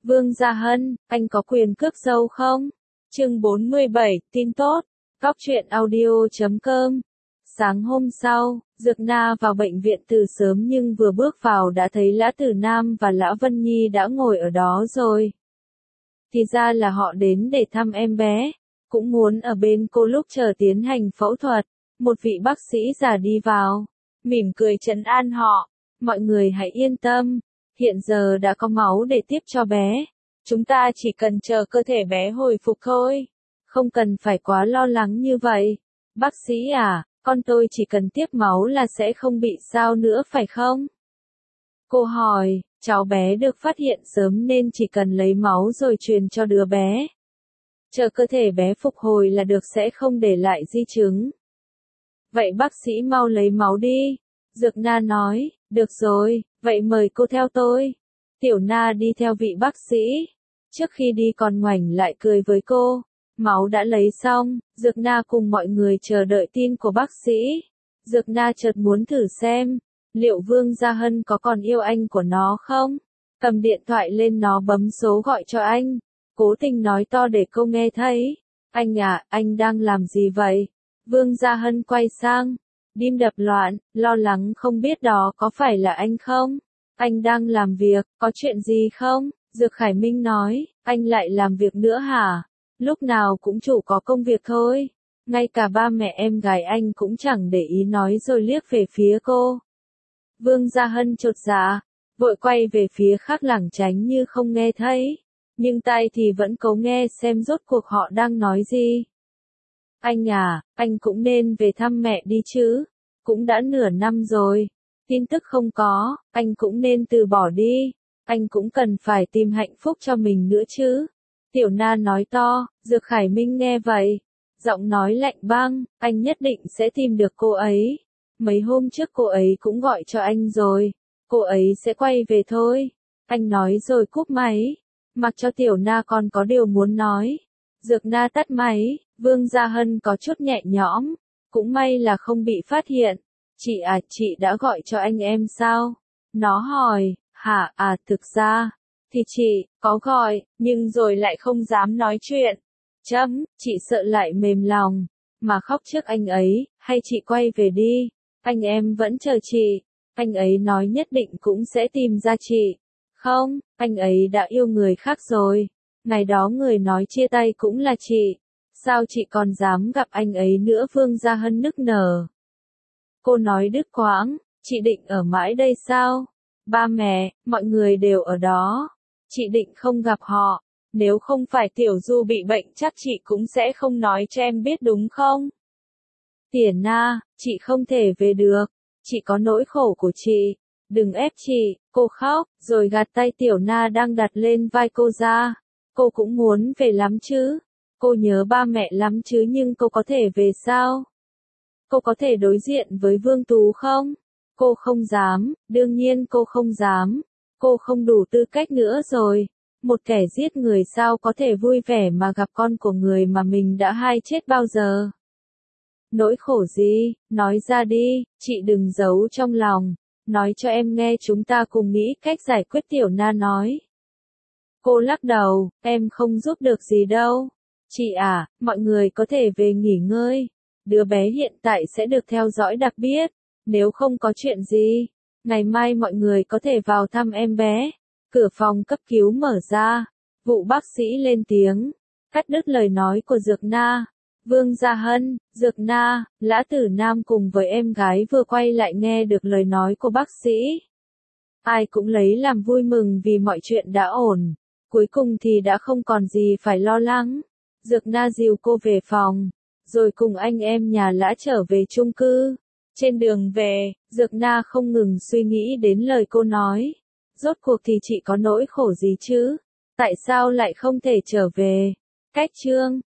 Vương Gia Hân, anh có quyền cướp dâu không? Chương 47, tin tốt. Góc truyện audio.com. Sáng hôm sau, Dược Na vào bệnh viện từ sớm nhưng vừa bước vào đã thấy Lã Tử Nam và Lã Vân Nhi đã ngồi ở đó rồi. Thì ra là họ đến để thăm em bé, cũng muốn ở bên cô lúc chờ tiến hành phẫu thuật. Một vị bác sĩ già đi vào, mỉm cười trấn an họ. Mọi người hãy yên tâm, hiện giờ đã có máu để tiếp cho bé. Chúng ta chỉ cần chờ cơ thể bé hồi phục thôi. Không cần phải quá lo lắng như vậy. Bác sĩ à, con tôi chỉ cần tiếp máu là sẽ không bị sao nữa phải không? Cô hỏi, cháu bé được phát hiện sớm nên chỉ cần lấy máu rồi truyền cho đứa bé. Chờ cơ thể bé phục hồi là được, sẽ không để lại di chứng. Vậy bác sĩ mau lấy máu đi. Dược Na nói, được rồi, vậy mời cô theo tôi. Tiểu Na đi theo vị bác sĩ. Trước khi đi còn ngoảnh lại cười với cô. Máu đã lấy xong, Dược Na cùng mọi người chờ đợi tin của bác sĩ. Dược Na chợt muốn thử xem, liệu Vương Gia Hân có còn yêu anh của nó không? Cầm điện thoại lên nó bấm số gọi cho anh. Cố tình nói to để cô nghe thấy. Anh à, anh đang làm gì vậy? Vương Gia Hân quay sang. Tim đập loạn, lo lắng không biết đó có phải là anh không? Anh đang làm việc, có chuyện gì không? Dược Khải Minh nói, anh lại làm việc nữa hả? Lúc nào cũng chủ có công việc thôi. Ngay cả ba mẹ em gái anh cũng chẳng để ý, nói rồi liếc về phía cô. Vương Gia Hân chột dạ, vội quay về phía khác lảng tránh như không nghe thấy. Nhưng tai thì vẫn cố nghe xem rốt cuộc họ đang nói gì. Anh à, anh cũng nên về thăm mẹ đi chứ. Cũng đã nửa năm rồi. Tin tức không có, anh cũng nên từ bỏ đi. Anh cũng cần phải tìm hạnh phúc cho mình nữa chứ. Tiểu Na nói to. Dược Khải Minh nghe vậy, giọng nói lạnh băng, anh nhất định sẽ tìm được cô ấy. Mấy hôm trước cô ấy cũng gọi cho anh rồi. Cô ấy sẽ quay về thôi. Anh nói rồi cúp máy. Mặc cho Tiểu Na còn có điều muốn nói. Dược Na tắt máy. Vương Gia Hân có chút nhẹ nhõm. Cũng may là không bị phát hiện. Chị à, chị đã gọi cho anh em sao? Nó hỏi, hả, thực ra, thì chị, có gọi, nhưng rồi lại không dám nói chuyện. Chị sợ lại mềm lòng, mà khóc trước anh ấy, hay chị quay về đi, anh em vẫn chờ chị. Anh ấy nói nhất định cũng sẽ tìm ra chị. Không, anh ấy đã yêu người khác rồi. Ngày đó người nói chia tay cũng là chị. Sao chị còn dám gặp anh ấy nữa? Vương Gia Hân nức nở. Cô nói đứt quãng, chị định ở mãi đây sao? Ba mẹ, mọi người đều ở đó. Chị định không gặp họ. Nếu không phải Tiểu Du bị bệnh chắc chị cũng sẽ không nói cho em biết đúng không? Tiền Na, chị không thể về được. Chị có nỗi khổ của chị. Đừng ép chị. Cô khóc, rồi gạt tay Tiểu Na đang đặt lên vai cô ra. Cô cũng muốn về lắm chứ. Cô nhớ ba mẹ lắm chứ, nhưng cô có thể về sao? Cô có thể đối diện với Vương Tú không? Cô không dám, đương nhiên cô không dám. Cô không đủ tư cách nữa rồi. Một kẻ giết người sao có thể vui vẻ mà gặp con của người mà mình đã hay chết bao giờ? Nỗi khổ gì? Nói ra đi, chị đừng giấu trong lòng. Nói cho em nghe, chúng ta cùng nghĩ cách giải quyết. Tiểu Na nói. Cô lắc đầu, em không giúp được gì đâu. Chị à, mọi người có thể về nghỉ ngơi. Đứa bé hiện tại sẽ được theo dõi đặc biệt. Nếu không có chuyện gì, ngày mai mọi người có thể vào thăm em bé. Cửa phòng cấp cứu mở ra. Vụ bác sĩ lên tiếng, cắt đứt lời nói của Dược Na. Vương Gia Hân, Dược Na, Lã Tử Nam cùng với em gái vừa quay lại nghe được lời nói của bác sĩ. Ai cũng lấy làm vui mừng vì mọi chuyện đã ổn. Cuối cùng thì đã không còn gì phải lo lắng. Dược Na dìu cô về phòng, rồi cùng anh em nhà Lã trở về chung cư. Trên đường về, Dược Na không ngừng suy nghĩ đến lời cô nói. Rốt cuộc thì chị có nỗi khổ gì chứ? Tại sao lại không thể trở về? Cách chương